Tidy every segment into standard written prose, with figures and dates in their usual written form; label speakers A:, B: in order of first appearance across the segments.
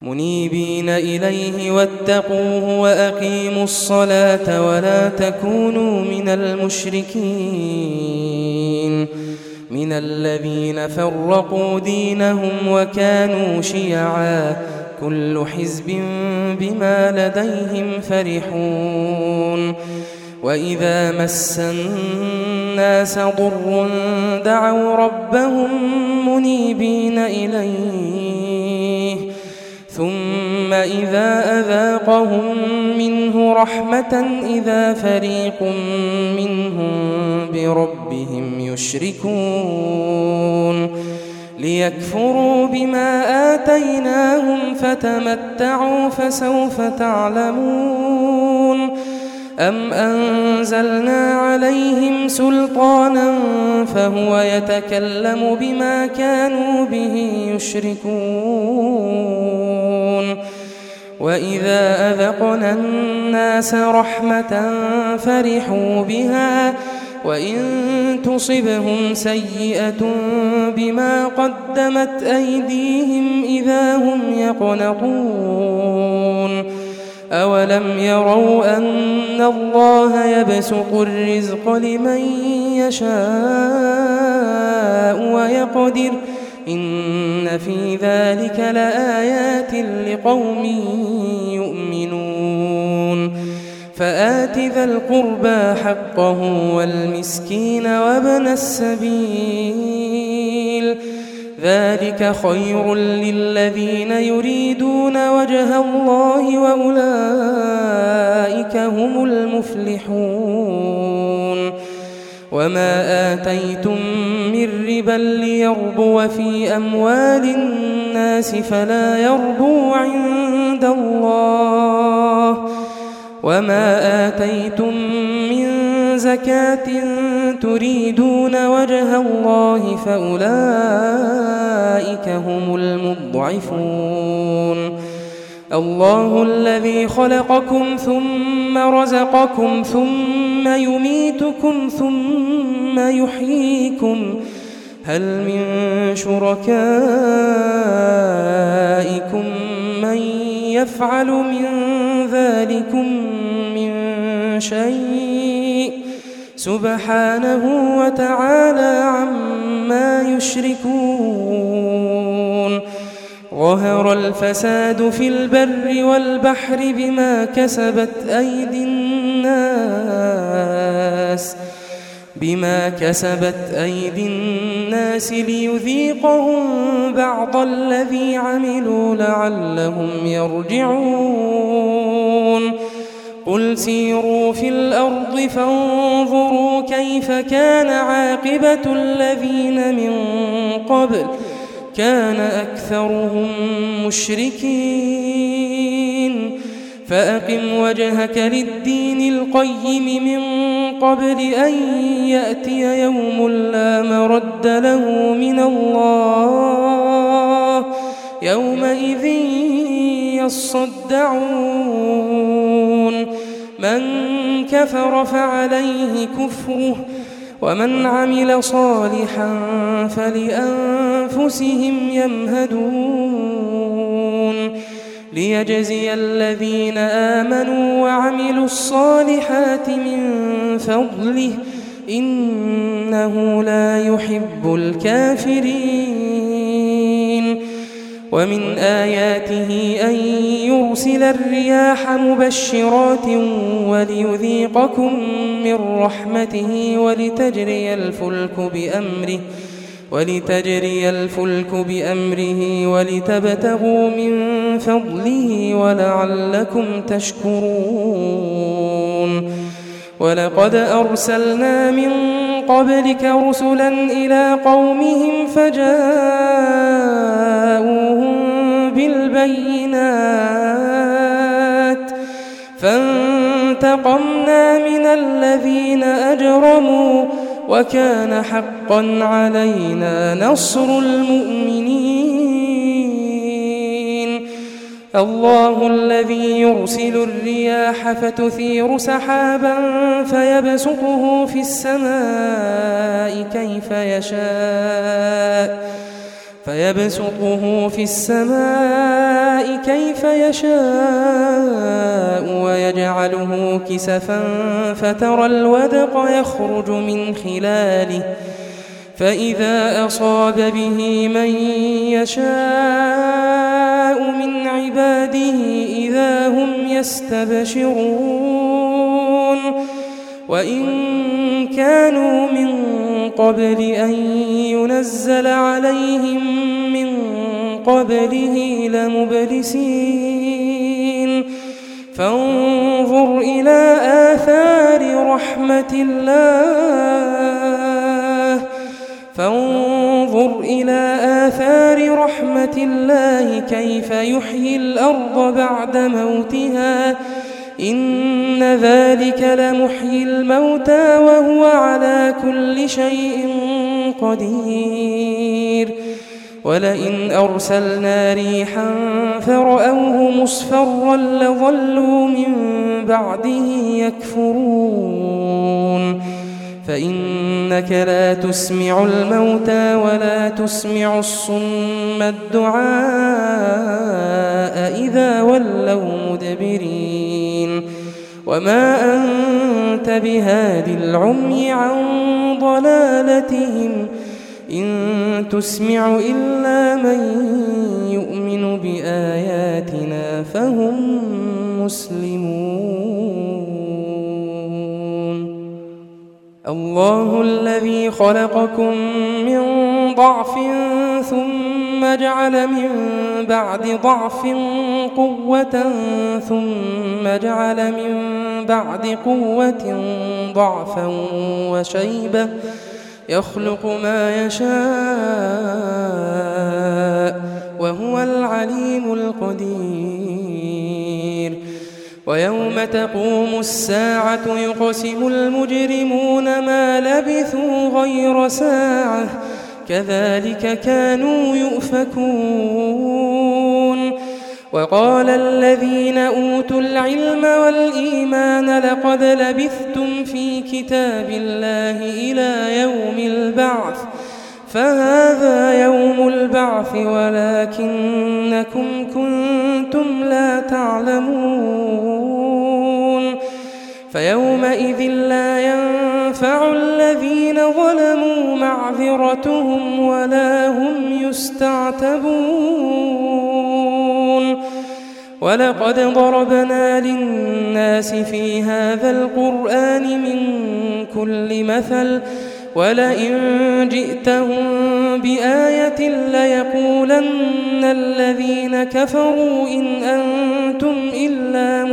A: منيبين إليه واتقوه وأقيموا الصلاة ولا تكونوا من المشركين من الذين فرقوا دينهم وكانوا شيعا كل حزب بما لديهم فرحون وإذا مس الناس ضر دعوا ربهم منيبين إليه ثم إذا أذاقهم منه رحمة إذا فريق منهم بربهم يشركون ليكفروا بما آتيناهم فتمتعوا فسوف تعلمون أم أنزلنا عليهم سلطانا فهو يتكلم بما كانوا به يشركون وإذا أذقنا الناس رحمة فرحوا بها وإن تصبهم سيئة بما قدمت أيديهم إذا هم يقنطون أولم يروا أن الله يبسط الرزق لمن يشاء ويقدر إن في ذلك لآيات لقوم يؤمنون فآت ذا القربى حقه والمسكين وابن السبيل ذلك خير للذين يريدون وجه الله وأولئك هم المفلحون وما آتيتم من ربا ليربو في أموال الناس فلا يربو عند الله وما آتيتم من زكاة تريدون وجه الله فأولئك هم المضعفون الله الذي خلقكم ثم رزقكم ثم يميتكم ثم يحييكم هل من شركائكم من يفعل من ذلكم من شيء سبحانه وتعالى عما يشركون ظهر الفساد في البر والبحر بما كسبت أيدي الناس ليذيقهم بعض الذي عملوا لعلهم يرجعون قل سيروا في الأرض فانظروا كيف كان عاقبة الذين من قبل كان أكثرهم مشركين فأقم وجهك للدين القيم من قبل أن يأتي يوم لا مرد له من الله يومئذ يصدعون من كفر فعليه كفره ومن عمل صالحا فلأنفسهم يمهدون ليجزي الذين آمنوا وعملوا الصالحات من فضله إنه لا يحب الكافرين ومن آياته أن يرسل الرياح مبشرات وليذيقكم من رحمته ولتجري الفلك بأمره ولتبتغوا من فضله ولعلكم تشكرون ولقد أرسلنا من قبلك رسلا إلى قومهم فجاءوهم بالبينات فانتقمنا من الذين أجرموا وكان حقا علينا نصر المؤمنين الله الذي يرسل الرياح فتثير سحابا فيبسطه في السماء كيف يشاء فيبسطه في السماء كيف يشاء ويجعله كسفا فترى الودق يخرج من خلاله فإذا أصاب به من يشاء من عباده إذا هم يستبشرون وإن كانوا من قبل أن ينزل عليهم من قبله لمبلسين فانظر إلى آثار رحمة الله كيف يحيي الأرض بعد موتها إن ذلك لمحيي الموتى وهو على كل شيء قدير ولئن أرسلنا ريحا فرأوه مصفرا لظلوا من بعده يكفرون فإنك لا تسمع الموتى ولا تسمع الصم الدعاء إذا ولوا مدبرين وما أنت بهاد العمي عن ضلالتهم إن تسمع إلا من يؤمن بآياتنا فهم مسلمون الله الذي خلقكم من ضعف ثم جعل من بعد ضعف قوة ثم جعل من بعد قوة ضعفا وشيبة يخلق ما يشاء وهو العليم القدير ويوم تقوم الساعة يقسم المجرمون ما لبثوا غير ساعة كذلك كانوا يؤفكون وقال الذين أوتوا العلم والإيمان لقد لبثتم في كتاب الله إلى يوم البعث فهذا يوم البعث ولكنكم كنتم لا تعلمون فيومئذ لا ينفع الذين ظلموا معذرتهم ولا هم يستعتبون ولقد ضربنا للناس في هذا القرآن من كل مثل ولئن جئتهم بآية ليقولن الذين كفروا إن أنتم إلا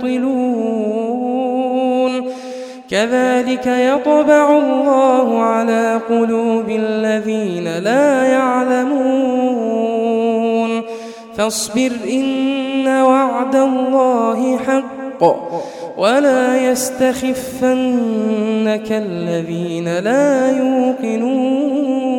A: مبطلون كذلك يطبع الله على قلوب الذين لا يعلمون فاصبر إن وعد الله حق ولا يستخفنك الذين لا يوقنون